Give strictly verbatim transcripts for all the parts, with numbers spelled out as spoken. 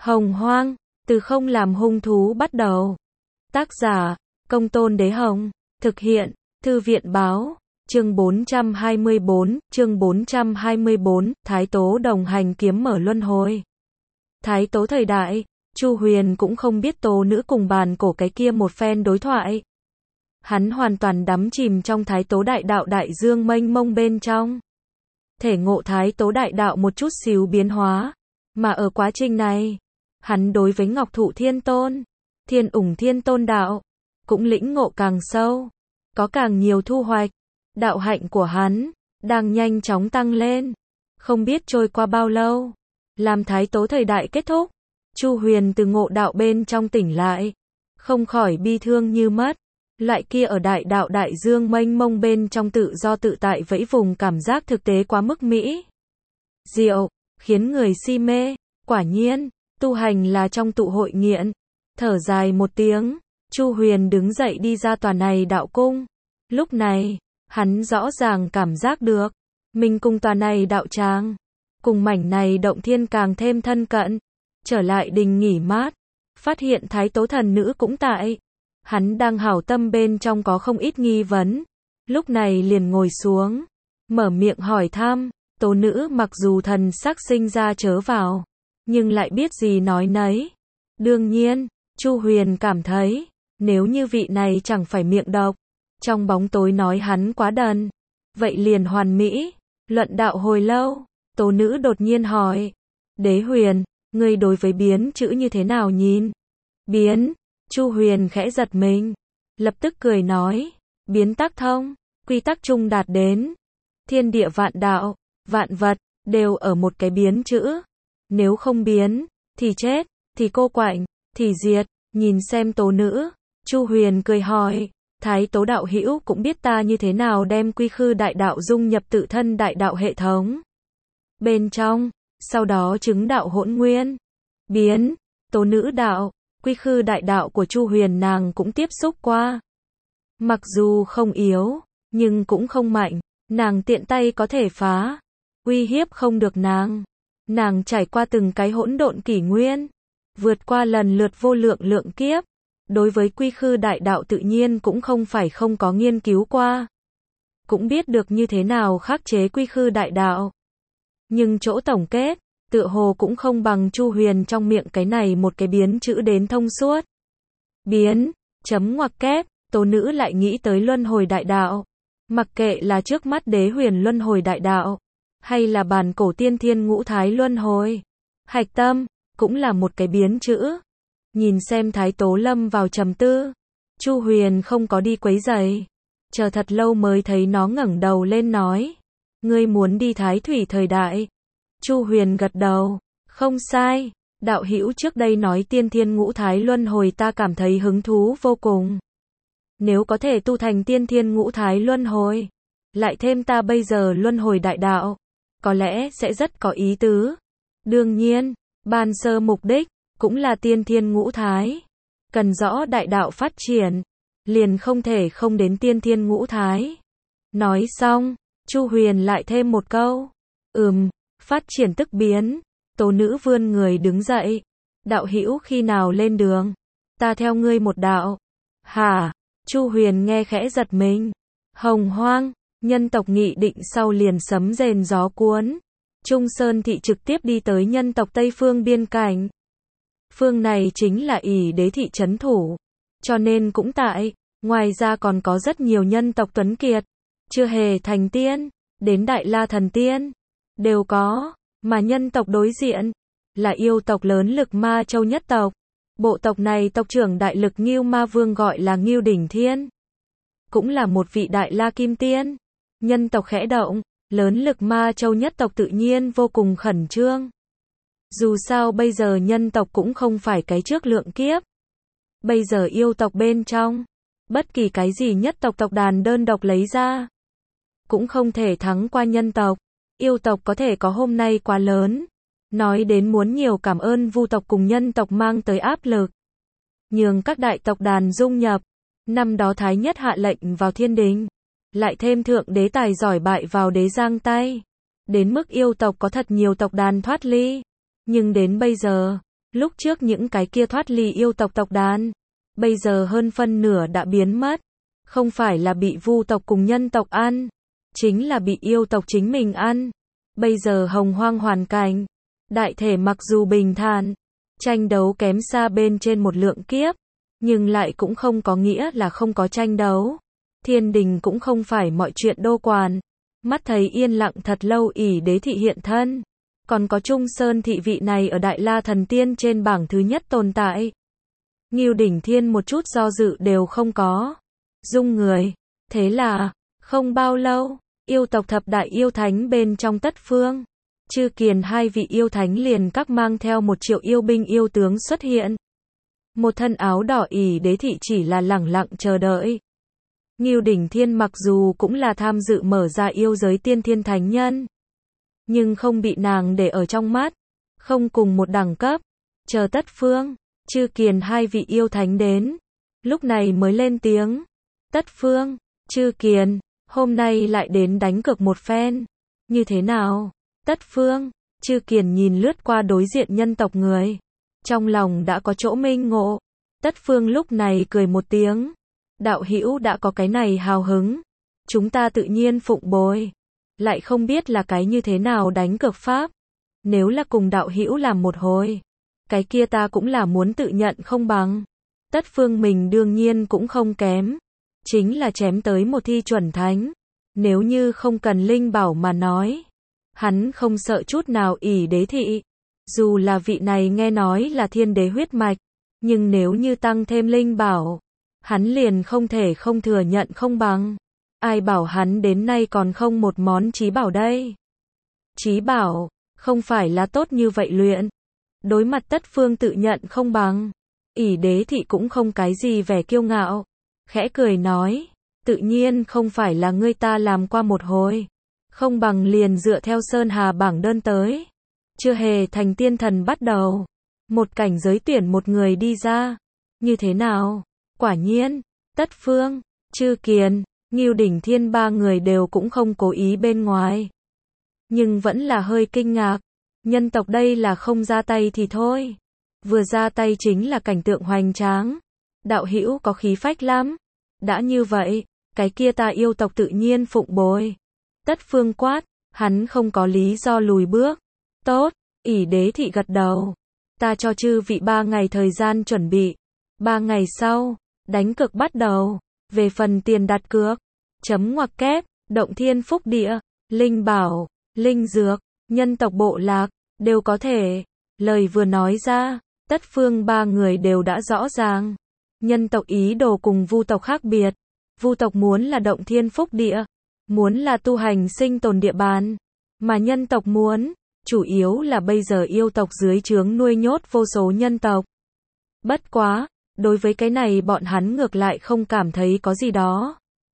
Hồng Hoang, từ không làm hung thú bắt đầu. Tác giả, Công Tôn Đế Hồng. Thực hiện, Thư viện Báo. Chương bốn trăm hai mươi bốn, chương bốn trăm hai mươi bốn, Thái Tố đồng hành kiếm mở luân hồi. Thái Tố thời đại, Chu Huyền cũng không biết Tố nữ cùng bàn cổ cái kia một phen đối thoại. Hắn hoàn toàn đắm chìm trong Thái Tố đại đạo đại dương mênh mông bên trong. Thể ngộ Thái Tố đại đạo một chút xíu biến hóa, mà ở quá trình này, hắn đối với Ngọc Thụ Thiên Tôn, Thiên Ủng Thiên Tôn đạo, cũng lĩnh ngộ càng sâu, có càng nhiều thu hoạch. Đạo hạnh của hắn đang nhanh chóng tăng lên. Không biết trôi qua bao lâu, làm Thái Tố thời đại kết thúc, Chu Huyền từ ngộ đạo bên trong tỉnh lại, không khỏi bi thương như mất. Loại kia ở đại đạo đại dương mênh mông bên trong tự do tự tại vẫy vùng cảm giác thực tế quá mức mỹ diệu, khiến người si mê. Quả nhiên, tu hành là trong tụ hội nghiện. Thở dài một tiếng, Chu Huyền đứng dậy đi ra tòa này đạo cung. Lúc này, hắn rõ ràng cảm giác được, mình cùng tòa này đạo tràng, cùng mảnh này động thiên càng thêm thân cận. Trở lại đình nghỉ mát, phát hiện Thái Tố thần nữ cũng tại. Hắn đang hảo tâm bên trong có không ít nghi vấn, lúc này liền ngồi xuống, mở miệng hỏi thăm. Tố nữ mặc dù thần sắc sinh ra chớ vào, nhưng lại biết gì nói nấy. Đương nhiên, Chu Huyền cảm thấy, nếu như vị này chẳng phải miệng độc, trong bóng tối nói hắn quá đần, vậy liền hoàn mỹ. Luận đạo hồi lâu, Tố nữ đột nhiên hỏi, Đế Huyền, ngươi đối với biến chữ như thế nào nhìn? Biến? Chu Huyền khẽ giật mình, lập tức cười nói, biến tác thông, quy tắc chung đạt đến. Thiên địa vạn đạo, vạn vật, đều ở một cái biến chữ. Nếu không biến, thì chết, thì cô quạnh, thì diệt. Nhìn xem Tố nữ, Chu Huyền cười hỏi, Thái Tố đạo hữu cũng biết ta như thế nào đem quy khư đại đạo dung nhập tự thân đại đạo hệ thống bên trong, sau đó chứng đạo hỗn nguyên. Biến, Tố nữ đạo, quy khư đại đạo của Chu Huyền nàng cũng tiếp xúc qua. Mặc dù không yếu, nhưng cũng không mạnh, nàng tiện tay có thể phá, uy hiếp không được nàng. Nàng trải qua từng cái hỗn độn kỷ nguyên, vượt qua lần lượt vô lượng lượng kiếp. Đối với quy khư đại đạo tự nhiên cũng không phải không có nghiên cứu qua, cũng biết được như thế nào khắc chế quy khư đại đạo. Nhưng chỗ tổng kết, tựa hồ cũng không bằng Chu Huyền trong miệng cái này một cái biến chữ đến thông suốt. Biến, chấm ngoặc kép, Tố nữ lại nghĩ tới luân hồi đại đạo. Mặc kệ là trước mắt Đế Huyền luân hồi đại đạo, hay là bàn cổ tiên thiên ngũ thái luân hồi, hạch tâm, cũng là một cái biến chữ. Nhìn xem Thái Tố lâm vào trầm tư, Chu Huyền không có đi quấy rầy, chờ thật lâu mới thấy nó ngẩng đầu lên nói, ngươi muốn đi Thái Thủy thời đại. Chu Huyền gật đầu, không sai, đạo hữu trước đây nói tiên thiên ngũ thái luân hồi ta cảm thấy hứng thú vô cùng. Nếu có thể tu thành tiên thiên ngũ thái luân hồi, lại thêm ta bây giờ luân hồi đại đạo, có lẽ sẽ rất có ý tứ. Đương nhiên, ban sơ mục đích, cũng là tiên thiên ngũ thái. Cần rõ đại đạo phát triển, liền không thể không đến tiên thiên ngũ thái. Nói xong, Chu Huyền lại thêm một câu, ừm, phát triển tức biến. Tố nữ vươn người đứng dậy, đạo hữu khi nào lên đường, ta theo ngươi một đạo. Hả? Chu Huyền nghe khẽ giật mình. Hồng Hoang, nhân tộc nghị định sau liền sấm rền gió cuốn. Trung Sơn thị trực tiếp đi tới nhân tộc Tây Phương biên cảnh. Phương này chính là ỷ đế thị trấn thủ, cho nên cũng tại. Ngoài ra còn có rất nhiều nhân tộc tuấn kiệt, chưa hề thành tiên, đến Đại La Thần Tiên, đều có. Mà nhân tộc đối diện, là yêu tộc lớn Lực Ma Châu nhất tộc. Bộ tộc này tộc trưởng Đại Lực Ngưu Ma Vương gọi là Ngưu Đỉnh Thiên, cũng là một vị Đại La Kim Tiên. Nhân tộc khẽ động, lớn Lực Ma Châu nhất tộc tự nhiên vô cùng khẩn trương. Dù sao bây giờ nhân tộc cũng không phải cái trước lượng kiếp. Bây giờ yêu tộc bên trong, bất kỳ cái gì nhất tộc tộc đàn đơn độc lấy ra, cũng không thể thắng qua nhân tộc. Yêu tộc có thể có hôm nay quá lớn. Nói đến muốn nhiều cảm ơn Vu tộc cùng nhân tộc mang tới áp lực, nhường các đại tộc đàn dung nhập. Năm đó Thái Nhất hạ lệnh vào thiên đình, lại thêm thượng đế tài giỏi bại vào đế giang tay. Đến mức yêu tộc có thật nhiều tộc đàn thoát ly. Nhưng đến bây giờ, Lúc trước những cái kia thoát ly yêu tộc tộc đàn, bây giờ hơn phân nửa đã biến mất. Không phải là bị vu tộc cùng nhân tộc ăn, chính là bị yêu tộc chính mình ăn. Bây giờ hồng hoang hoàn cảnh, đại thể mặc dù bình thản, tranh đấu kém xa bên trên một lượng kiếp, nhưng lại cũng không có nghĩa là không có tranh đấu. Thiên đình cũng không phải mọi chuyện đô quản. Mắt thấy yên lặng thật lâu ỷ đế thị hiện thân. Còn có Trung Sơn thị vị này ở Đại La Thần Tiên trên bảng thứ nhất tồn tại. Ngưu Đỉnh Thiên một chút do dự đều không có. Dung người. Thế là, không bao lâu, yêu tộc thập đại yêu thánh bên trong Tất Phương, Chư Kiền hai vị yêu thánh liền các mang theo một triệu yêu binh yêu tướng xuất hiện. Một thân áo đỏ ỷ đế thị chỉ là lẳng lặng chờ đợi. Ngưu Đỉnh Thiên mặc dù cũng là tham dự mở ra yêu giới tiên thiên thánh nhân, nhưng không bị nàng để ở trong mắt, không cùng một đẳng cấp. Chờ Tất Phương, Chư Kiền hai vị yêu thánh đến, lúc này mới lên tiếng. Tất Phương, Chư Kiền, hôm nay lại đến đánh cược một phen. Như thế nào? Tất Phương, Chư Kiền nhìn lướt qua đối diện nhân tộc người, trong lòng đã có chỗ minh ngộ. Tất Phương lúc này cười một tiếng. Đạo hữu đã có cái này hào hứng, chúng ta tự nhiên phụng bồi. Lại không biết là cái như thế nào đánh cược pháp. Nếu là cùng đạo hữu làm một hồi, cái kia ta cũng là muốn tự nhận không bằng. Tất Phương mình đương nhiên cũng không kém, chính là chém tới một thi chuẩn thánh. Nếu như không cần linh bảo mà nói, hắn không sợ chút nào ỷ đế thị. Dù là vị này nghe nói là thiên đế huyết mạch, nhưng nếu như tăng thêm linh bảo, hắn liền không thể không thừa nhận không bằng. Ai bảo hắn đến nay còn không một món trí bảo đây. Trí bảo, không phải là tốt như vậy luyện. Đối mặt Tất Phương tự nhận không bằng, ỷ đế thị cũng không cái gì vẻ kiêu ngạo. Khẽ cười nói, tự nhiên không phải là ngươi ta làm qua một hồi. Không bằng liền dựa theo Sơn Hà bảng đơn tới. Chưa hề thành tiên thần bắt đầu. Một cảnh giới tuyển một người đi ra. Như thế nào? Quả nhiên, Tất Phương, Chư Kiền, Ngưu Đỉnh Thiên ba người đều cũng không cố ý bên ngoài. Nhưng vẫn là hơi kinh ngạc. Nhân tộc đây là không ra tay thì thôi. Vừa ra tay chính là cảnh tượng hoành tráng. Đạo hữu có khí phách lắm. Đã như vậy, cái kia ta yêu tộc tự nhiên phụng bồi. Tất Phương quát, hắn không có lý do lùi bước. Tốt, ỷ đế thị gật đầu. Ta cho chư vị ba ngày thời gian chuẩn bị. Ba ngày sau, đánh cược bắt đầu. Về phần tiền đặt cược, chấm ngoặc kép, động thiên phúc địa, linh bảo, linh dược, nhân tộc bộ lạc, đều có thể. Lời vừa nói ra, Tất Phương ba người đều đã rõ ràng. Nhân tộc ý đồ cùng vu tộc khác biệt. Vu tộc muốn là động thiên phúc địa, muốn là tu hành sinh tồn địa bàn. Mà nhân tộc muốn, chủ yếu là bây giờ yêu tộc dưới trướng nuôi nhốt vô số nhân tộc. Bất quá, đối với cái này bọn hắn ngược lại không cảm thấy có gì đó.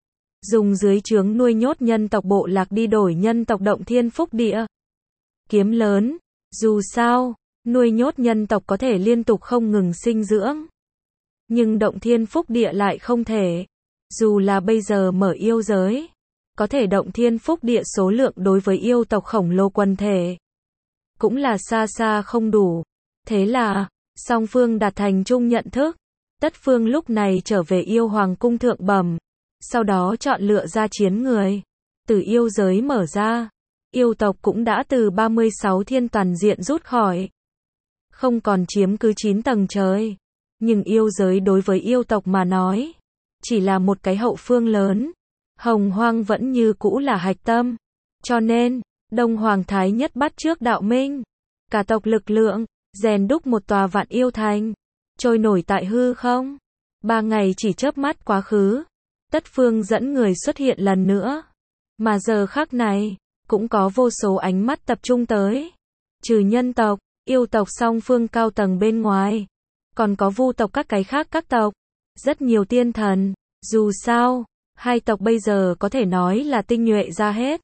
Dùng dưới trướng nuôi nhốt nhân tộc bộ lạc đi đổi nhân tộc động thiên phúc địa. Kiếm lớn, dù sao, nuôi nhốt nhân tộc có thể liên tục không ngừng sinh dưỡng. Nhưng động thiên phúc địa lại không thể. Dù là bây giờ mở yêu giới, có thể động thiên phúc địa số lượng đối với yêu tộc khổng lồ quần thể cũng là xa xa không đủ. Thế là, song phương đạt thành chung nhận thức. Tất Phương lúc này trở về yêu hoàng cung thượng bẩm, sau đó chọn lựa ra chiến người. Từ yêu giới mở ra, yêu tộc cũng đã từ ba mươi sáu thiên toàn diện rút khỏi. Không còn chiếm cứ chín tầng trời. Nhưng yêu giới đối với yêu tộc mà nói, chỉ là một cái hậu phương lớn. Hồng hoang vẫn như cũ là hạch tâm. Cho nên, Đông Hoàng Thái Nhất bắt trước đạo minh. Cả tộc lực lượng, rèn đúc một tòa vạn yêu thành. Trôi nổi tại hư không. Ba ngày chỉ chớp mắt quá khứ. Tất Phương dẫn người xuất hiện lần nữa. Mà giờ khắc này, cũng có vô số ánh mắt tập trung tới. Trừ nhân tộc, yêu tộc song phương cao tầng bên ngoài. Còn có vu tộc các cái khác các tộc. Rất nhiều tiên thần. Dù sao, hai tộc bây giờ có thể nói là tinh nhuệ ra hết.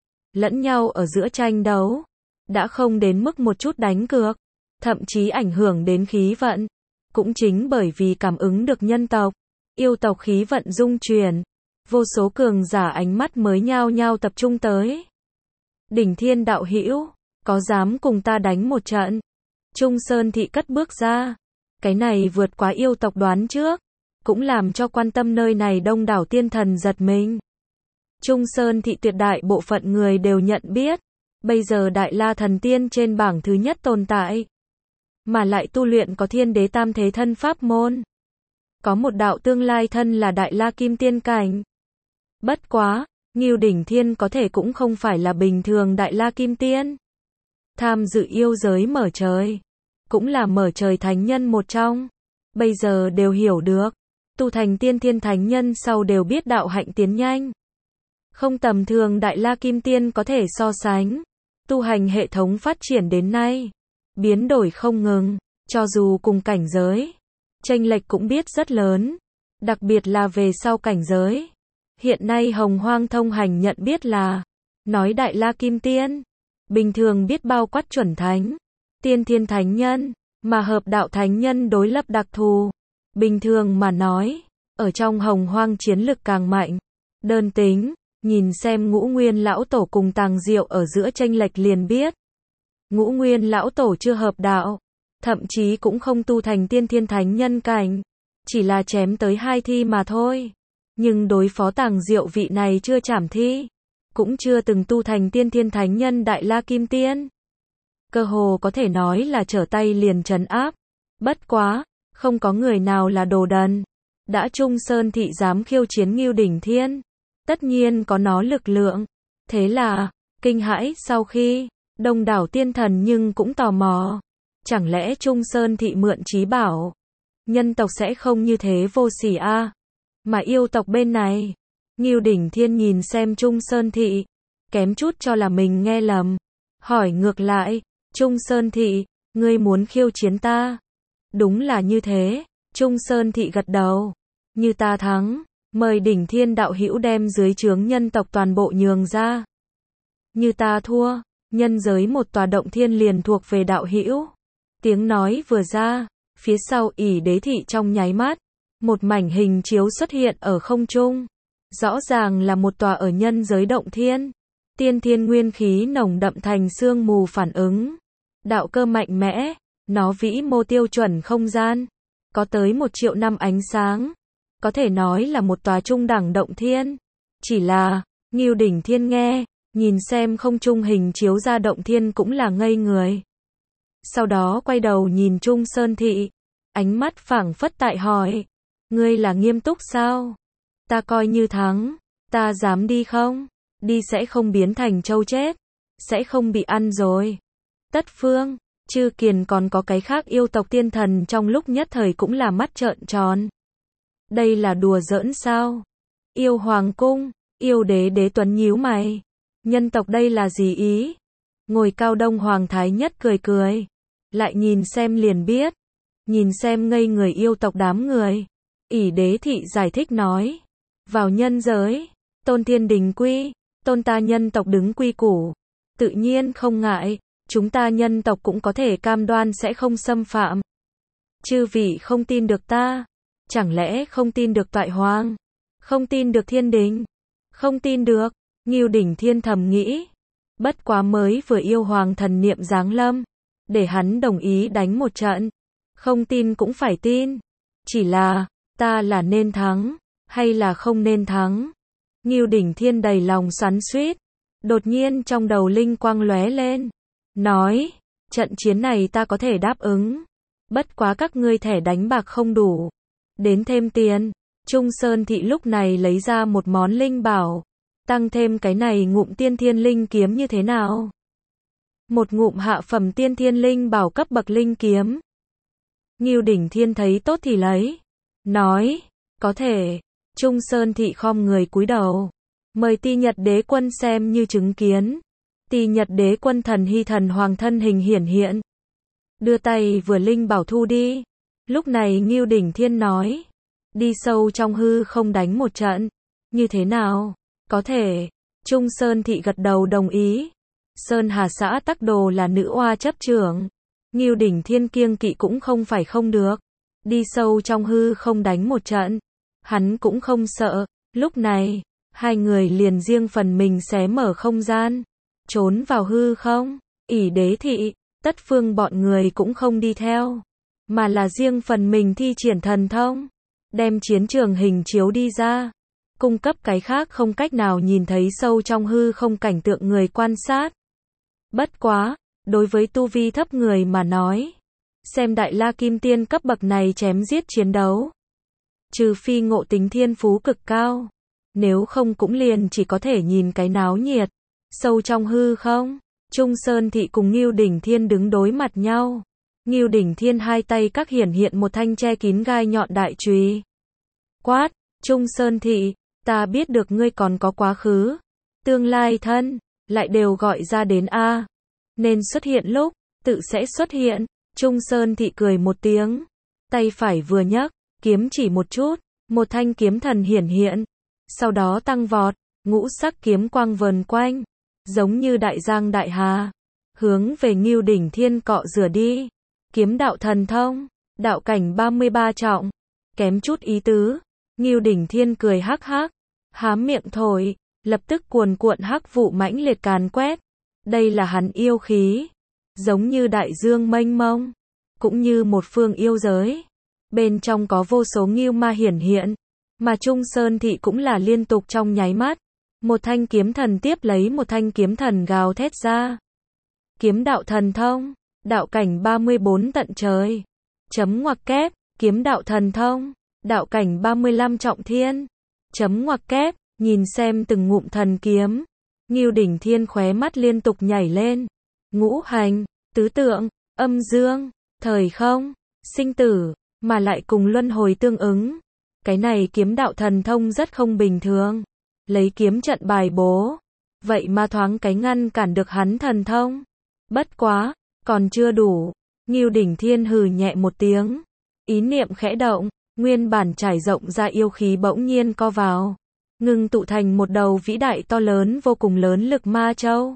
Lẫn nhau ở giữa tranh đấu. Đã không đến mức một chút đánh cược. Thậm chí ảnh hưởng đến khí vận. Cũng chính bởi vì cảm ứng được nhân tộc, yêu tộc khí vận dung chuyển. Vô số cường giả ánh mắt mới nhao nhao tập trung tới. Đỉnh Thiên đạo hữu, có dám cùng ta đánh một trận? Trung Sơn Thị cất bước ra. Cái này vượt quá yêu tộc đoán trước, cũng làm cho quan tâm nơi này đông đảo tiên thần giật mình. Trung Sơn Thị tuyệt đại bộ phận người đều nhận biết, bây giờ Đại La Thần Tiên trên bảng thứ nhất tồn tại, mà lại tu luyện có Thiên Đế Tam Thế thân pháp môn. Có một đạo tương lai thân là Đại La Kim Tiên cảnh. Bất quá, Ngưu Đỉnh Thiên có thể cũng không phải là bình thường Đại La Kim Tiên. Tham dự yêu giới mở trời, cũng là mở trời thánh nhân một trong. Bây giờ đều hiểu được, tu thành tiên thiên thánh nhân sau đều biết đạo hạnh tiến nhanh. Không tầm thường Đại La Kim Tiên có thể so sánh. Tu hành hệ thống phát triển đến nay, biến đổi không ngừng, cho dù cùng cảnh giới, chênh lệch cũng biết rất lớn, đặc biệt là về sau cảnh giới. Hiện nay Hồng Hoang thông hành nhận biết là, nói Đại La Kim Tiên, bình thường biết bao quát chuẩn thánh, tiên thiên thánh nhân, mà hợp đạo thánh nhân đối lập đặc thù. Bình thường mà nói, ở trong Hồng Hoang chiến lực càng mạnh. Đơn tính, nhìn xem Ngũ Nguyên Lão Tổ cùng Tàng Diệu ở giữa chênh lệch liền biết. Ngũ Nguyên Lão Tổ chưa hợp đạo, thậm chí cũng không tu thành tiên thiên thánh nhân cảnh, chỉ là chém tới hai thi mà thôi. Nhưng đối phó Tàng Diệu vị này chưa trảm thi, cũng chưa từng tu thành tiên thiên thánh nhân Đại La Kim Tiên. Cơ hồ có thể nói là trở tay liền trấn áp. Bất quá, không có người nào là đồ đần. Đã Trung Sơn Thị dám khiêu chiến Ngưu Đỉnh Thiên, tất nhiên có nó lực lượng. Thế là, kinh hãi sau khi, đông đảo tiên thần nhưng cũng tò mò. Chẳng lẽ Trung Sơn Thị mượn trí bảo? Nhân tộc sẽ không như thế vô sỉ a à? Mà yêu tộc bên này, Ngưu Đỉnh Thiên nhìn xem Trung Sơn Thị, kém chút cho là mình nghe lầm. Hỏi ngược lại, Trung Sơn Thị, ngươi muốn khiêu chiến ta? Đúng là như thế, Trung Sơn Thị gật đầu. Như ta thắng, mời Đỉnh Thiên đạo hữu đem dưới trướng nhân tộc toàn bộ nhường ra. Như ta thua, nhân giới một tòa động thiên liền thuộc về đạo hữu. Tiếng nói vừa ra, phía sau ỷ đế thị trong nháy mắt, một mảnh hình chiếu xuất hiện ở không trung. Rõ ràng là một tòa ở nhân giới động thiên. Tiên thiên nguyên khí nồng đậm thành sương mù phản ứng. Đạo cơ mạnh mẽ, nó vĩ mô tiêu chuẩn không gian. Có tới một triệu năm ánh sáng. Có thể nói là một tòa trung đẳng động thiên. Chỉ là, Ngưu Đỉnh Thiên nghe, nhìn xem không trung hình chiếu ra động thiên cũng là ngây người. Sau đó quay đầu nhìn Trung Sơn Thị, ánh mắt phảng phất tại hỏi, ngươi là nghiêm túc sao? Ta coi như thắng, ta dám đi không? Đi sẽ không biến thành trâu chết, sẽ không bị ăn rồi. Tất Phương, Chư Kiền còn có cái khác yêu tộc tiên thần trong lúc nhất thời cũng là mắt trợn tròn. Đây là đùa giỡn sao? Yêu Hoàng Cung, yêu đế đế tuấn nhíu mày. Nhân tộc đây là gì ý? Ngồi cao Đông Hoàng Thái Nhất cười cười. Lại nhìn xem liền biết. Nhìn xem ngây người yêu tộc đám người. ỷ đế thị giải thích nói. Vào nhân giới, tôn thiên đình quy, tôn ta nhân tộc đứng quy củ. Tự nhiên không ngại, chúng ta nhân tộc cũng có thể cam đoan sẽ không xâm phạm. Chư vị không tin được ta, chẳng lẽ không tin được Toại Hoàng, không tin được thiên đình, không tin được, Ngưu Đỉnh Thiên thầm nghĩ. Bất quá mới vừa yêu hoàng thần niệm giáng lâm, để hắn đồng ý đánh một trận. Không tin cũng phải tin. Chỉ là, ta là nên thắng, hay là không nên thắng? Ngưu Đỉnh Thiên đầy lòng xoắn xuýt. Đột nhiên trong đầu linh quang lóe lên. Nói, trận chiến này ta có thể đáp ứng. Bất quá các ngươi thẻ đánh bạc không đủ. Đến thêm tiền. Trung Sơn Thị lúc này lấy ra một món linh bảo. Tăng thêm cái này ngụm tiên thiên linh kiếm như thế nào? Một ngụm hạ phẩm tiên thiên linh bảo cấp bậc linh kiếm. Ngưu Đỉnh Thiên thấy tốt thì lấy. Nói, có thể. Trung Sơn Thị khom người cúi đầu. Mời Ti Nhật Đế Quân xem như chứng kiến. Ti Nhật Đế Quân thần hy thần hoàng thân hình hiển hiện. Đưa tay vừa linh bảo thu đi. Lúc này Ngưu Đỉnh Thiên nói. Đi sâu trong hư không đánh một trận. Như thế nào? Có thể. Trung Sơn Thị gật đầu đồng ý. Sơn Hà xã Tắc Đồ là nữ oa chấp trưởng. Ngưu Đỉnh Thiên kiêng kỵ cũng không phải không được. Đi sâu trong hư không đánh một trận. Hắn cũng không sợ. Lúc này, hai người liền riêng phần mình xé mở không gian. Trốn vào hư không. ỷ đế thị, Tất Phương bọn người cũng không đi theo, mà là riêng phần mình thi triển thần thông, đem chiến trường hình chiếu đi ra, cung cấp cái khác không cách nào nhìn thấy sâu trong hư không cảnh tượng người quan sát. Bất quá, đối với tu vi thấp người mà nói, xem Đại La Kim Tiên cấp bậc này chém giết chiến đấu, trừ phi ngộ tính thiên phú cực cao, nếu không cũng liền chỉ có thể nhìn cái náo nhiệt. Sâu trong hư không, Trung Sơn Thị cùng Ngưu Đỉnh Thiên đứng đối mặt nhau. Ngưu Đỉnh Thiên hai tay các hiển hiện một thanh che kín gai nhọn đại chùy. Quát, Trung Sơn Thị, ta biết được ngươi còn có quá khứ, tương lai thân, lại đều gọi ra đến a. Nên xuất hiện lúc, tự sẽ xuất hiện. Trung Sơn Thị cười một tiếng, tay phải vừa nhấc, kiếm chỉ một chút, một thanh kiếm thần hiển hiện, sau đó tăng vọt, ngũ sắc kiếm quang vờn quanh, giống như đại giang đại hà, hướng về Ngưu Đỉnh Thiên cọ rửa đi. Kiếm đạo thần thông, đạo cảnh ba mươi ba trọng, kém chút ý tứ. Ngưu Đỉnh Thiên cười hắc hắc, hám miệng thổi, lập tức cuồn cuộn hắc vụ mãnh liệt càn quét. Đây là hắn yêu khí, giống như đại dương mênh mông, cũng như một phương yêu giới. Bên trong có vô số ngưu ma hiển hiện, mà Trung Sơn Thị cũng là liên tục trong nháy mắt. Một thanh kiếm thần tiếp lấy một thanh kiếm thần gào thét ra. Kiếm đạo thần thông, đạo cảnh ba mươi bốn tận trời. Chấm ngoặc kép, kiếm đạo thần thông, đạo cảnh ba mươi lăm trọng thiên. Chấm ngoặc kép, nhìn xem từng ngụm thần kiếm. Ngưu Đỉnh Thiên khóe mắt liên tục nhảy lên. Ngũ hành, tứ tượng, âm dương, thời không, sinh tử, mà lại cùng luân hồi tương ứng. Cái này kiếm đạo thần thông rất không bình thường. Lấy kiếm trận bài bố, vậy mà thoáng cái ngăn cản được hắn thần thông. Bất quá, còn chưa đủ. Ngưu Đỉnh Thiên hừ nhẹ một tiếng, ý niệm khẽ động, nguyên bản trải rộng ra yêu khí bỗng nhiên co vào, ngưng tụ thành một đầu vĩ đại to lớn vô cùng lớn lực ma châu.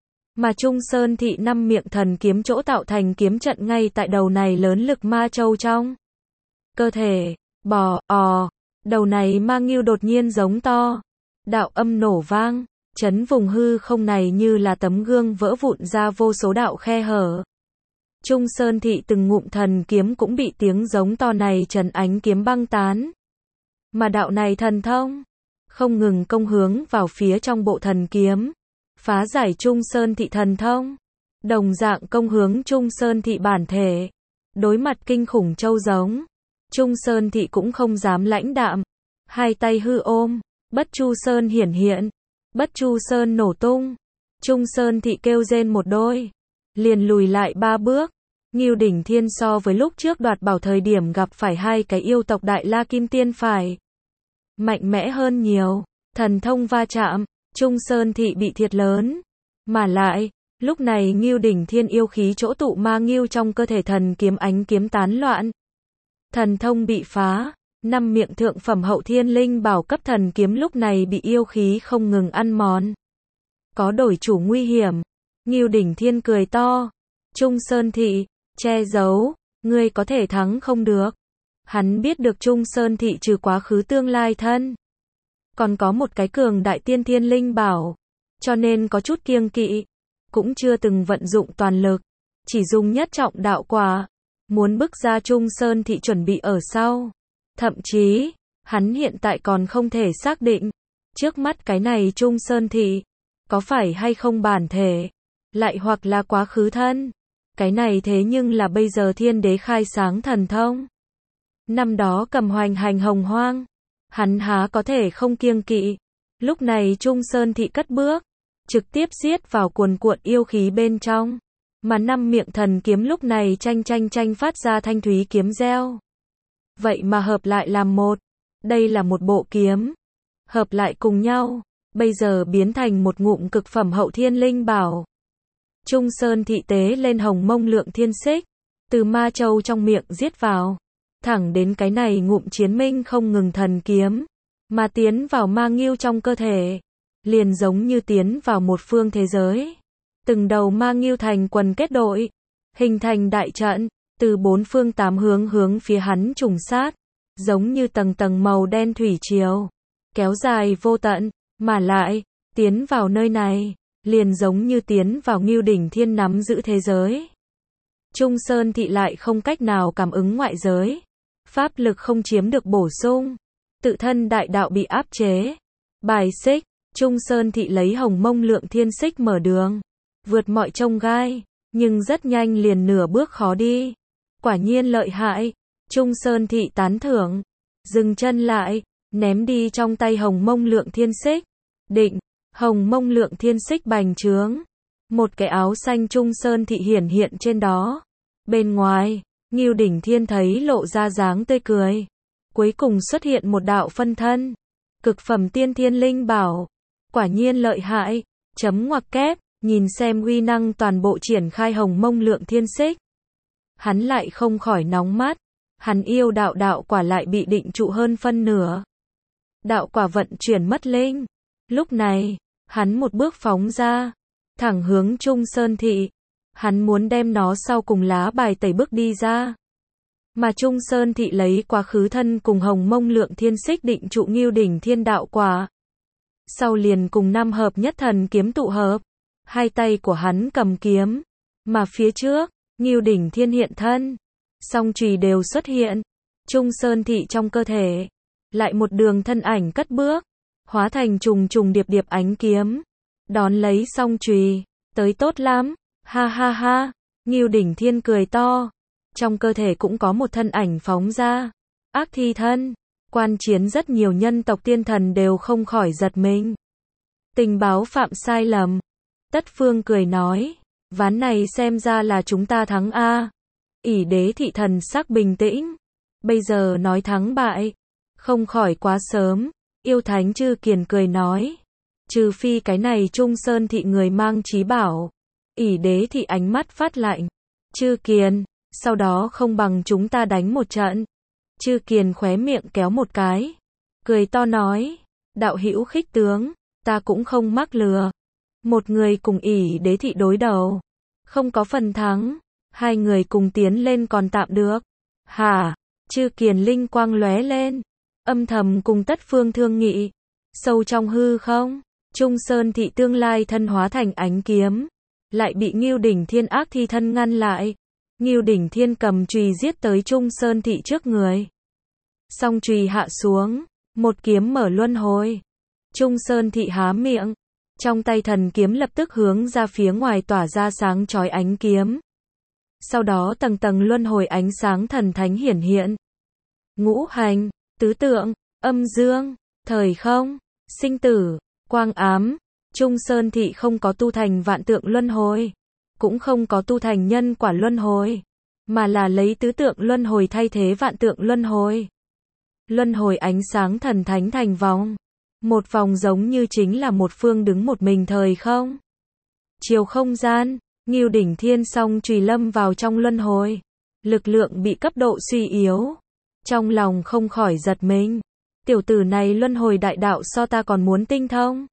Mà Trung Sơn Thị năm miệng thần kiếm chỗ tạo thành kiếm trận ngay tại đầu này lớn lực ma châu trong cơ thể. Bò, ò, đầu này ma ngưu đột nhiên giống to. Đạo âm nổ vang, chấn vùng hư không này như là tấm gương vỡ vụn ra vô số đạo khe hở. Trung Sơn Thị từng ngụm thần kiếm cũng bị tiếng giống to này trần ánh kiếm băng tán. Mà đạo này thần thông, không ngừng công hướng vào phía trong bộ thần kiếm, phá giải Trung Sơn Thị thần thông, đồng dạng công hướng Trung Sơn Thị bản thể. Đối mặt kinh khủng châu giống, Trung Sơn Thị cũng không dám lãnh đạm, hai tay hư ôm, Bất Chu Sơn hiển hiện, Bất Chu Sơn nổ tung. Trung Sơn Thị kêu rên một đôi, liền lùi lại ba bước. Ngưu Đỉnh Thiên so với lúc trước đoạt bảo thời điểm gặp phải hai cái yêu tộc Đại La Kim Tiên phải mạnh mẽ hơn nhiều. Thần thông va chạm, Trung Sơn Thị bị thiệt lớn. Mà lại, lúc này Ngưu Đỉnh Thiên yêu khí chỗ tụ ma ngưu trong cơ thể thần kiếm ánh kiếm tán loạn. Thần thông bị phá, năm miệng thượng phẩm hậu thiên linh bảo cấp thần kiếm lúc này bị yêu khí không ngừng ăn mòn. Có đổi chủ nguy hiểm. Ngưu Đỉnh Thiên cười to. Trung Sơn Thị, che giấu, ngươi có thể thắng không được. Hắn biết được Trung Sơn Thị trừ quá khứ tương lai thân, còn có một cái cường đại tiên thiên linh bảo, cho nên có chút kiêng kỵ, cũng chưa từng vận dụng toàn lực, chỉ dùng nhất trọng đạo quả, muốn bức ra Trung Sơn Thị chuẩn bị ở sau. Thậm chí, hắn hiện tại còn không thể xác định, trước mắt cái này Trung Sơn Thị, có phải hay không bản thể, lại hoặc là quá khứ thân. Cái này thế nhưng là bây giờ thiên đế khai sáng thần thông. Năm đó cầm hoành hành hồng hoang, hắn há có thể không kiêng kỵ. Lúc này Trung Sơn Thị cất bước, trực tiếp giết vào cuồn cuộn yêu khí bên trong. Mà năm miệng thần kiếm lúc này tranh tranh tranh phát ra thanh thúy kiếm reo. Vậy mà hợp lại làm một. Đây là một bộ kiếm. Hợp lại cùng nhau, bây giờ biến thành một ngụm cực phẩm hậu thiên linh bảo. Trung Sơn Thị tế lên hồng mông lượng thiên xích, từ ma châu trong miệng giết vào, thẳng đến cái này ngụm chiến minh không ngừng thần kiếm, mà tiến vào ma ngưu trong cơ thể, liền giống như tiến vào một phương thế giới. Từng đầu ma ngưu thành quần kết đội, hình thành đại trận, từ bốn phương tám hướng hướng phía hắn trùng sát, giống như tầng tầng màu đen thủy triều, kéo dài vô tận, mà lại, tiến vào nơi này, liền giống như tiến vào Ngưu Đỉnh Thiên nắm giữ thế giới. Trung Sơn Thị lại không cách nào cảm ứng ngoại giới. Pháp lực không chiếm được bổ sung. Tự thân đại đạo bị áp chế. Bài xích, Trung Sơn Thị lấy Hồng Mông Lượng Thiên Xích mở đường. Vượt mọi chông gai, nhưng rất nhanh liền nửa bước khó đi. Quả nhiên lợi hại. Trung Sơn Thị tán thưởng. Dừng chân lại, ném đi trong tay Hồng Mông Lượng Thiên Xích. Định, Hồng Mông Lượng Thiên Xích bành trướng. Một cái áo xanh Trung Sơn Thị hiển hiện trên đó. Bên ngoài, Ngưu Đỉnh Thiên thấy lộ ra dáng tươi cười. Cuối cùng xuất hiện một đạo phân thân. Cực phẩm tiên thiên linh bảo. Quả nhiên lợi hại. Chấm ngoặc kép, nhìn xem uy năng toàn bộ triển khai Hồng Mông Lượng Thiên Xích. Hắn lại không khỏi nóng mắt. Hắn yêu đạo đạo quả lại bị định trụ hơn phân nửa. Đạo quả vận chuyển mất linh. Lúc này, hắn một bước phóng ra. Thẳng hướng Trung Sơn Thị. Hắn muốn đem nó sau cùng lá bài tẩy bước đi ra. Mà Trung Sơn Thị lấy quá khứ thân cùng Hồng Mông Lượng Thiên Xích định trụ Ngưu Đỉnh Thiên đạo quả. Sau liền cùng năm hợp nhất thần kiếm tụ hợp. Hai tay của hắn cầm kiếm. Mà phía trước, Ngưu Đỉnh Thiên hiện thân. Song chùy đều xuất hiện. Trung Sơn Thị trong cơ thể. Lại một đường thân ảnh cất bước. Hóa thành trùng trùng điệp điệp ánh kiếm. Đón lấy song chùy. Tới tốt lắm. Ha ha ha. Ngưu Đỉnh Thiên cười to. Trong cơ thể cũng có một thân ảnh phóng ra. Ác thi thân. Quan chiến rất nhiều nhân tộc tiên thần đều không khỏi giật mình. Tình báo phạm sai lầm. Tất Phương cười nói. Ván này xem ra là chúng ta thắng a. ỷ Đế Thị thần sắc bình tĩnh. Bây giờ nói thắng bại. Không khỏi quá sớm. Yêu Thánh Chư Kiền cười nói. Trừ phi cái này Trung Sơn Thị người mang chí bảo. ỷ Đế Thị ánh mắt phát lạnh. Chư Kiền, sau đó không bằng chúng ta đánh một trận. Chư Kiền khóe miệng kéo một cái. Cười to nói. Đạo hữu khích tướng, ta cũng không mắc lừa. Một người cùng ỷ Đế Thị đối đầu. Không có phần thắng. Hai người cùng tiến lên còn tạm được. Hả? Chư Kiền linh quang lóe lên. Âm thầm cùng Tất Phương thương nghị. Sâu trong hư không, Trung Sơn Thị tương lai thân hóa thành ánh kiếm. Lại bị Ngưu Đỉnh Thiên ác thi thân ngăn lại. Ngưu Đỉnh Thiên cầm chùy giết tới Trung Sơn Thị trước người. Song chùy hạ xuống. Một kiếm mở luân hồi. Trung Sơn Thị há miệng. Trong tay thần kiếm lập tức hướng ra phía ngoài tỏa ra sáng chói ánh kiếm. Sau đó tầng tầng luân hồi ánh sáng thần thánh hiển hiện. Ngũ hành, tứ tượng, âm dương, thời không, sinh tử, quang ám. Trung Sơn Thị không có tu thành vạn tượng luân hồi. Cũng không có tu thành nhân quả luân hồi. Mà là lấy tứ tượng luân hồi thay thế vạn tượng luân hồi. Luân hồi ánh sáng thần thánh thành vòng. Một vòng giống như chính là một phương đứng một mình thời không. Chiều không gian, Ngưu Đỉnh Thiên song chùy lâm vào trong luân hồi. Lực lượng bị cấp độ suy yếu. Trong lòng không khỏi giật mình. Tiểu tử này luân hồi đại đạo so ta còn muốn tinh thông.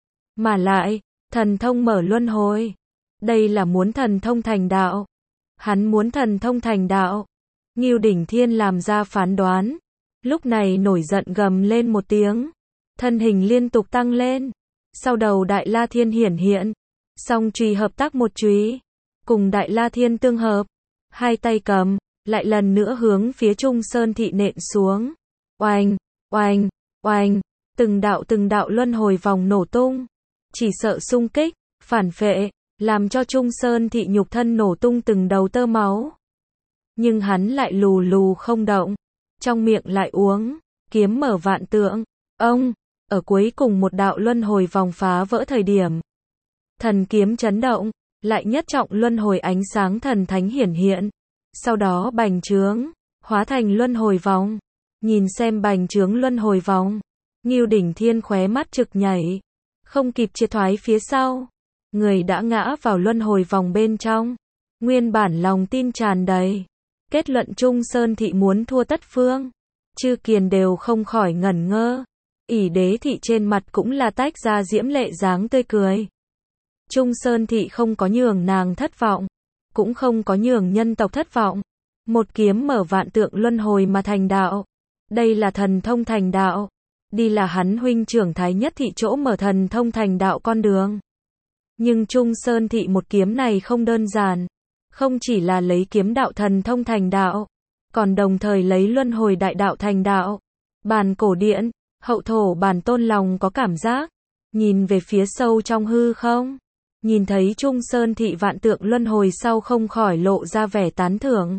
Mà lại, thần thông mở luân hồi. Đây là muốn thần thông thành đạo. Hắn muốn thần thông thành đạo. Ngưu Đỉnh Thiên làm ra phán đoán. Lúc này nổi giận gầm lên một tiếng. Thân hình liên tục tăng lên. Sau đầu Đại La Thiên hiển hiện. Song chùy hợp tác một chùy. Cùng Đại La Thiên tương hợp. Hai tay cầm. Lại lần nữa hướng phía Trung Sơn Thị nện xuống. Oanh, oanh, oanh. Từng đạo từng đạo luân hồi vòng nổ tung. Chỉ sợ xung kích, phản phệ. Làm cho Trung Sơn Thị nhục thân nổ tung từng đầu tơ máu. Nhưng hắn lại lù lù không động. Trong miệng lại uống. Kiếm mở vạn tượng. Ông, ở cuối cùng một đạo luân hồi vòng phá vỡ thời điểm. Thần kiếm chấn động. Lại nhất trọng luân hồi ánh sáng thần thánh hiển hiện. Sau đó bành trướng. Hóa thành luân hồi vòng. Nhìn xem bành trướng luân hồi vòng. Ngưu Đỉnh Thiên khóe mắt trực nhảy. Không kịp triệt thoái phía sau. Người đã ngã vào luân hồi vòng bên trong. Nguyên bản lòng tin tràn đầy. Kết luận Trung Sơn Thị muốn thua Tất Phương. Chư Kiền đều không khỏi ngẩn ngơ. ỷ Đế Thị trên mặt cũng là tách ra diễm lệ dáng tươi cười. Trung Sơn Thị không có nhường nàng thất vọng. Cũng không có nhường nhân tộc thất vọng. Một kiếm mở vạn tượng luân hồi mà thành đạo. Đây là thần thông thành đạo. Đi là hắn huynh trưởng Thái Nhất Thị chỗ mở thần thông thành đạo con đường. Nhưng Trung Sơn Thị một kiếm này không đơn giản. không chỉ là lấy kiếm đạo thần thông thành đạo, còn đồng thời lấy luân hồi đại đạo thành đạo. Bàn cổ điện, hậu thổ bản tôn lòng có cảm giác, nhìn về phía sâu trong hư không, nhìn thấy Trung Sơn thị vạn tượng luân hồi sau không khỏi lộ ra vẻ tán thưởng.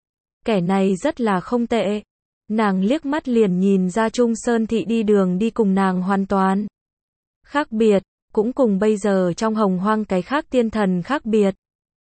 Kẻ này rất là không tệ. Nàng liếc mắt liền nhìn ra Trung Sơn thị đi đường đi cùng nàng hoàn toàn khác biệt, cũng cùng bây giờ trong hồng hoang cái khác tiên thần khác biệt.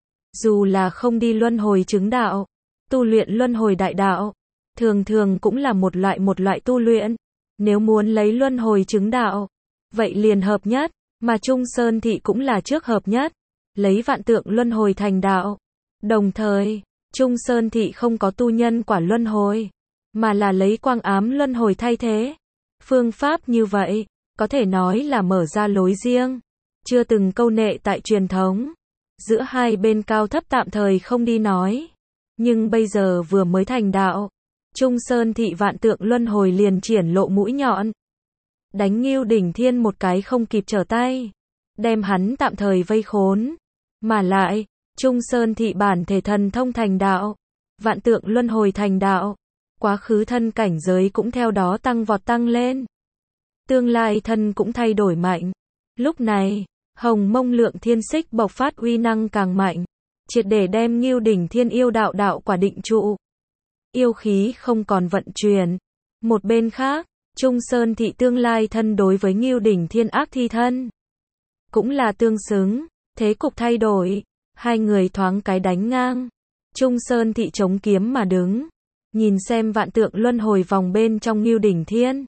Dù là không đi luân hồi chứng đạo, tu luyện luân hồi đại đạo, thường thường cũng là một loại một loại tu luyện. Nếu muốn lấy luân hồi chứng đạo, vậy liền hợp nhất, mà Trung Sơn thị cũng là trước hợp nhất, lấy vạn tượng luân hồi thành đạo. Đồng thời, Trung Sơn thị không có tu nhân quả luân hồi, mà là lấy quang ám luân hồi thay thế. Phương pháp như vậy, có thể nói là mở ra lối riêng, chưa từng câu nệ tại truyền thống. Giữa hai bên cao thấp tạm thời không đi nói, nhưng bây giờ vừa mới thành đạo, Trung Sơn thị vạn tượng luân hồi liền triển lộ mũi nhọn. Đánh Ngưu Đỉnh Thiên một cái không kịp trở tay, đem hắn tạm thời vây khốn. Mà lại, Trung Sơn thị bản thể thần thông thành đạo, vạn tượng luân hồi thành đạo, quá khứ thân cảnh giới cũng theo đó tăng vọt tăng lên. Tương lai thân cũng thay đổi mạnh. Lúc này, Hồng Mông Lượng Thiên Xích bộc phát uy năng càng mạnh, triệt để đem Ngưu Đỉnh Thiên yêu đạo đạo quả định trụ. Yêu khí không còn vận chuyển. Một bên khác, Trung Sơn thị tương lai thân đối với Ngưu Đỉnh Thiên ác thi thân cũng là tương xứng, thế cục thay đổi, hai người thoáng cái đánh ngang. Trung Sơn thị chống kiếm mà đứng, nhìn xem vạn tượng luân hồi vòng bên trong Ngưu Đỉnh Thiên.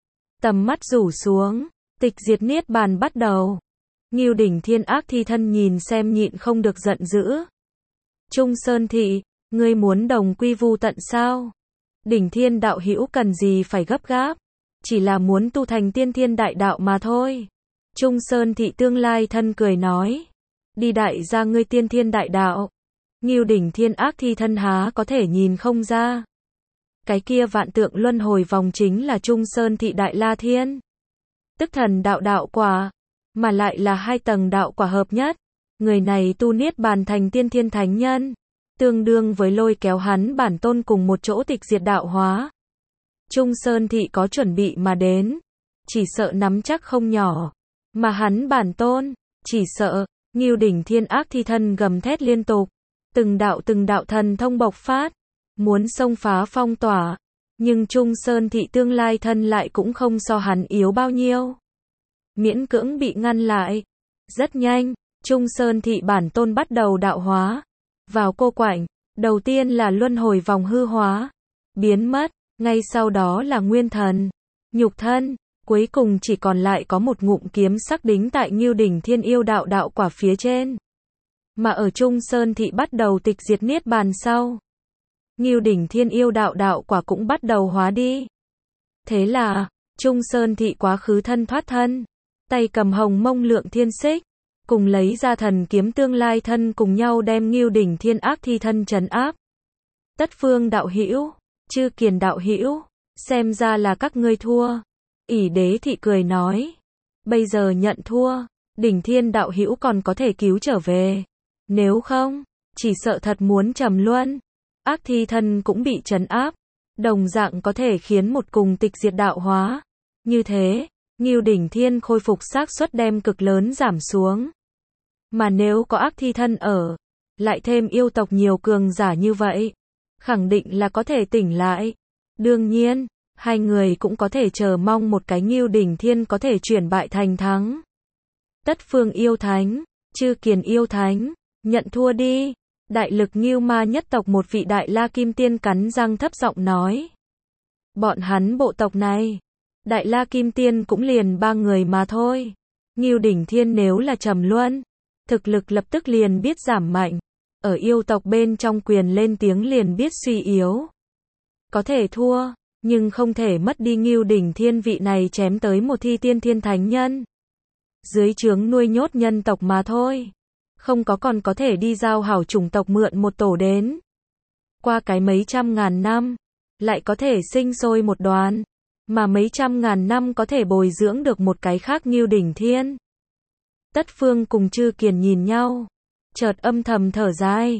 Tầm mắt rủ xuống, tịch diệt niết bàn bắt đầu. Ngưu Đỉnh Thiên ác thi thân nhìn xem nhịn không được giận dữ. Trung Sơn thị, ngươi muốn đồng quy vu tận sao? Đỉnh Thiên đạo hữu cần gì phải gấp gáp, chỉ là muốn tu thành tiên thiên đại đạo mà thôi. Trung Sơn thị tương lai thân cười nói, đi đại gia ngươi tiên thiên đại đạo. Ngưu Đỉnh Thiên ác thi thân há có thể nhìn không ra. Cái kia vạn tượng luân hồi vòng chính là Trung Sơn thị đại la thiên, tức thần đạo đạo quả, mà lại là hai tầng đạo quả hợp nhất. Người này tu niết bàn thành tiên thiên thánh nhân, tương đương với lôi kéo hắn bản tôn cùng một chỗ tịch diệt đạo hóa. Trung Sơn thị có chuẩn bị mà đến, chỉ sợ nắm chắc không nhỏ, mà hắn bản tôn, chỉ sợ. Ngưu Đỉnh Thiên ác thi thân gầm thét liên tục, từng đạo từng đạo thần thông bộc phát, muốn xông phá phong tỏa, nhưng Trung Sơn thị tương lai thân lại cũng không so hắn yếu bao nhiêu, miễn cưỡng bị ngăn lại. Rất nhanh, Trung Sơn thị bản tôn bắt đầu đạo hóa, vào cô quạnh, đầu tiên là luân hồi vòng hư hóa, biến mất, ngay sau đó là nguyên thần, nhục thân, cuối cùng chỉ còn lại có một ngụm kiếm sắc đính tại Ngưu Đỉnh Thiên yêu đạo đạo quả phía trên. Mà ở Trung Sơn thị bắt đầu tịch diệt niết bàn sau, Ngưu Đỉnh Thiên yêu đạo đạo quả cũng bắt đầu hóa đi. Thế là, Trung Sơn thị quá khứ thân thoát thân, tay cầm Hồng Mông Lượng Thiên Xích, cùng lấy ra thần kiếm tương lai thân cùng nhau đem Ngưu Đỉnh Thiên ác thi thân trấn áp. Tất Phương đạo hữu, Chư Kiền đạo hữu, xem ra là các ngươi thua. Ỷ Đế thị cười nói, bây giờ nhận thua, Đỉnh Thiên đạo hữu còn có thể cứu trở về, nếu không, chỉ sợ thật muốn trầm luân. Ác thi thân cũng bị trấn áp, đồng dạng có thể khiến một cùng tịch diệt đạo hóa. Như thế, Ngưu Đỉnh Thiên khôi phục xác suất đem cực lớn giảm xuống. Mà nếu có ác thi thân ở, lại thêm yêu tộc nhiều cường giả như vậy, khẳng định là có thể tỉnh lại. Đương nhiên, hai người cũng có thể chờ mong một cái Ngưu Đỉnh Thiên có thể chuyển bại thành thắng. Tất Phương yêu thánh, Chư Kiền yêu thánh, nhận thua đi. Đại lực Ngưu Ma nhất tộc một vị đại la kim tiên cắn răng thấp giọng nói. Bọn hắn bộ tộc này, đại la kim tiên cũng liền ba người mà thôi. Ngưu Đỉnh Thiên nếu là trầm luân, thực lực lập tức liền biết giảm mạnh. Ở yêu tộc bên trong quyền lên tiếng liền biết suy yếu. Có thể thua, nhưng không thể mất đi Ngưu Đỉnh Thiên vị này chém tới một thi tiên thiên thánh nhân. Dưới trướng nuôi nhốt nhân tộc mà thôi. Không có còn có thể đi giao hảo chủng tộc mượn một tổ đến. Qua cái mấy trăm ngàn năm, lại có thể sinh sôi một đoàn. Mà mấy trăm ngàn năm có thể bồi dưỡng được một cái khác Ngưu Đỉnh Thiên. Tất Phương cùng Chư Kiền nhìn nhau, chợt âm thầm thở dài.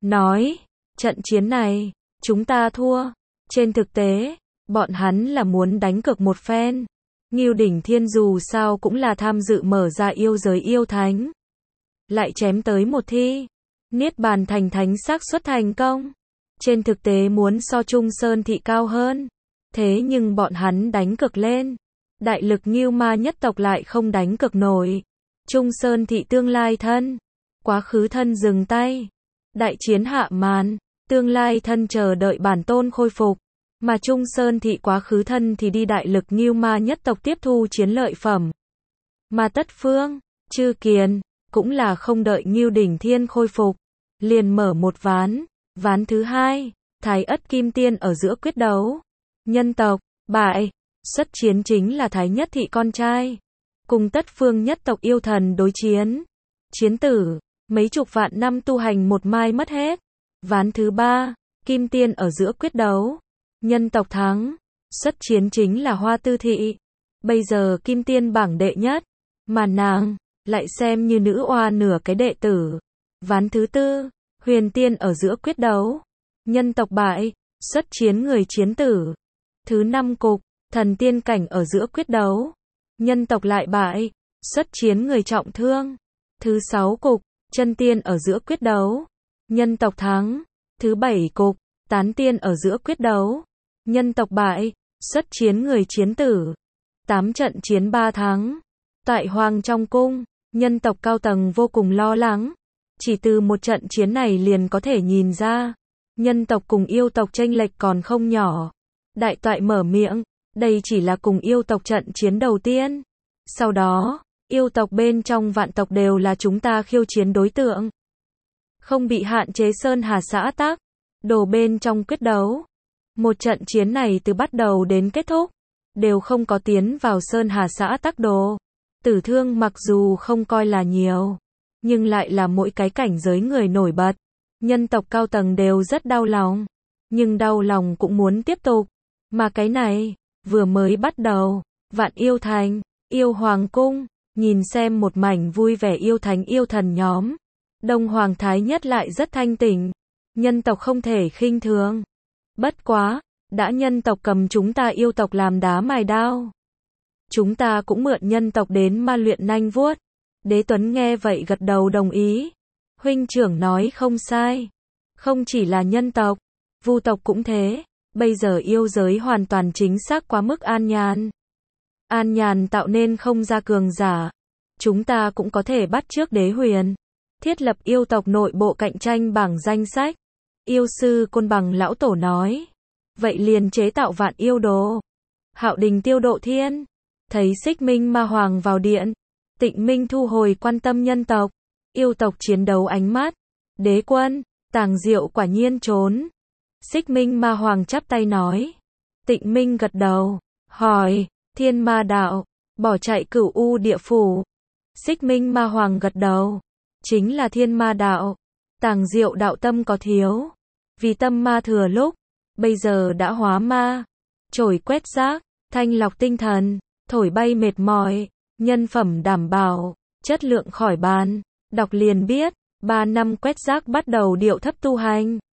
nói, trận chiến này, chúng ta thua. Trên thực tế, bọn hắn là muốn đánh cược một phen. Ngưu Đỉnh Thiên dù sao cũng là tham dự mở ra yêu giới yêu thánh. Lại chém tới một thi. Niết bàn thành thánh xác suất thành công. Trên thực tế muốn so Trung Sơn Thị cao hơn. Thế nhưng bọn hắn đánh cược lên. Đại lực Ngưu Ma nhất tộc lại không đánh cược nổi. Trung Sơn Thị tương lai thân. Quá khứ thân dừng tay. Đại chiến hạ màn. Tương lai thân chờ đợi bản tôn khôi phục. Mà Trung Sơn Thị quá khứ thân thì đi đại lực Ngưu Ma nhất tộc tiếp thu chiến lợi phẩm. Mà Tất Phương, Chư Kiền, cũng là không đợi Ngưu Đỉnh Thiên khôi phục. Liền mở một ván. Ván thứ hai, Thái Ất Kim Tiên ở giữa quyết đấu. Nhân tộc, bại. Xuất chiến chính là Thái Nhất Thị con trai. Cùng Tất Phương nhất tộc yêu thần đối chiến. Chiến tử, mấy chục vạn năm tu hành một mai mất hết. Ván thứ ba, Kim Tiên ở giữa quyết đấu. Nhân tộc thắng. Xuất chiến chính là Hoa Tư Thị. Bây giờ Kim Tiên bảng đệ nhất. Mà nàng, lại xem như nữ oa nửa cái đệ tử. Ván thứ tư, Huyền Tiên ở giữa quyết đấu. Nhân tộc bại. Xuất chiến người chiến tử. Thứ năm cục, Thần Tiên cảnh ở giữa quyết đấu. Nhân tộc lại bại. Xuất chiến người trọng thương. Thứ sáu cục, Chân Tiên ở giữa quyết đấu. Nhân tộc thắng. Thứ bảy cục, Tán Tiên ở giữa quyết đấu. Nhân tộc bại. Xuất chiến người chiến tử. Tám trận chiến ba thắng. Tại Hoàng trong cung, nhân tộc cao tầng vô cùng lo lắng. Chỉ từ một trận chiến này liền có thể nhìn ra. Nhân tộc cùng yêu tộc chênh lệch còn không nhỏ. Đại toại mở miệng. Đây chỉ là cùng yêu tộc trận chiến đầu tiên. Sau đó, yêu tộc bên trong vạn tộc đều là chúng ta khiêu chiến đối tượng. Không bị hạn chế Sơn Hà xã tắc. Đồ bên trong quyết đấu. Một trận chiến này từ bắt đầu đến kết thúc. Đều không có tiến vào Sơn Hà xã tắc đồ. Tử thương mặc dù không coi là nhiều. Nhưng lại là mỗi cái cảnh giới người nổi bật. Nhân tộc cao tầng đều rất đau lòng. Nhưng đau lòng cũng muốn tiếp tục. Mà cái này, vừa mới bắt đầu. Vạn yêu thành, yêu hoàng cung. Nhìn xem một mảnh vui vẻ yêu thánh yêu thần nhóm. Đông Hoàng Thái Nhất lại rất thanh tỉnh. Nhân tộc không thể khinh thường. Bất quá, đã nhân tộc cầm chúng ta yêu tộc làm đá mài đao. Chúng ta cũng mượn nhân tộc đến ma luyện nanh vuốt. Đế Tuấn nghe vậy gật đầu đồng ý. Huynh trưởng nói không sai. Không chỉ là nhân tộc, Vu tộc cũng thế. Bây giờ yêu giới hoàn toàn chính xác quá mức an nhàn. An nhàn tạo nên không ra cường giả. Chúng ta cũng có thể bắt chước Đế Huyền. Thiết lập yêu tộc nội bộ cạnh tranh bảng danh sách. Yêu sư Côn Bằng lão tổ nói. Vậy liền chế tạo vạn yêu đồ. Hạo Đình tiêu độ thiên. Thấy Xích Minh Ma Hoàng vào điện. Tịnh Minh thu hồi quan tâm nhân tộc. Yêu tộc chiến đấu ánh mắt. Đế quân, Tàng Diệu quả nhiên trốn. Xích Minh Ma Hoàng chắp tay nói. Tịnh Minh gật đầu. Hỏi, Thiên Ma đạo. Bỏ chạy Cửu U địa phủ. Xích Minh Ma Hoàng gật đầu. Chính là Thiên Ma đạo. Tàng Diệu đạo tâm có thiếu. Vì tâm ma thừa lúc. Bây giờ đã hóa ma. Trổi quét rác. Thanh lọc tinh thần. Thổi bay mệt mỏi. Nhân phẩm đảm bảo. Chất lượng khỏi bàn. Đọc liền biết. Ba năm quét rác bắt đầu điệu thấp tu hành.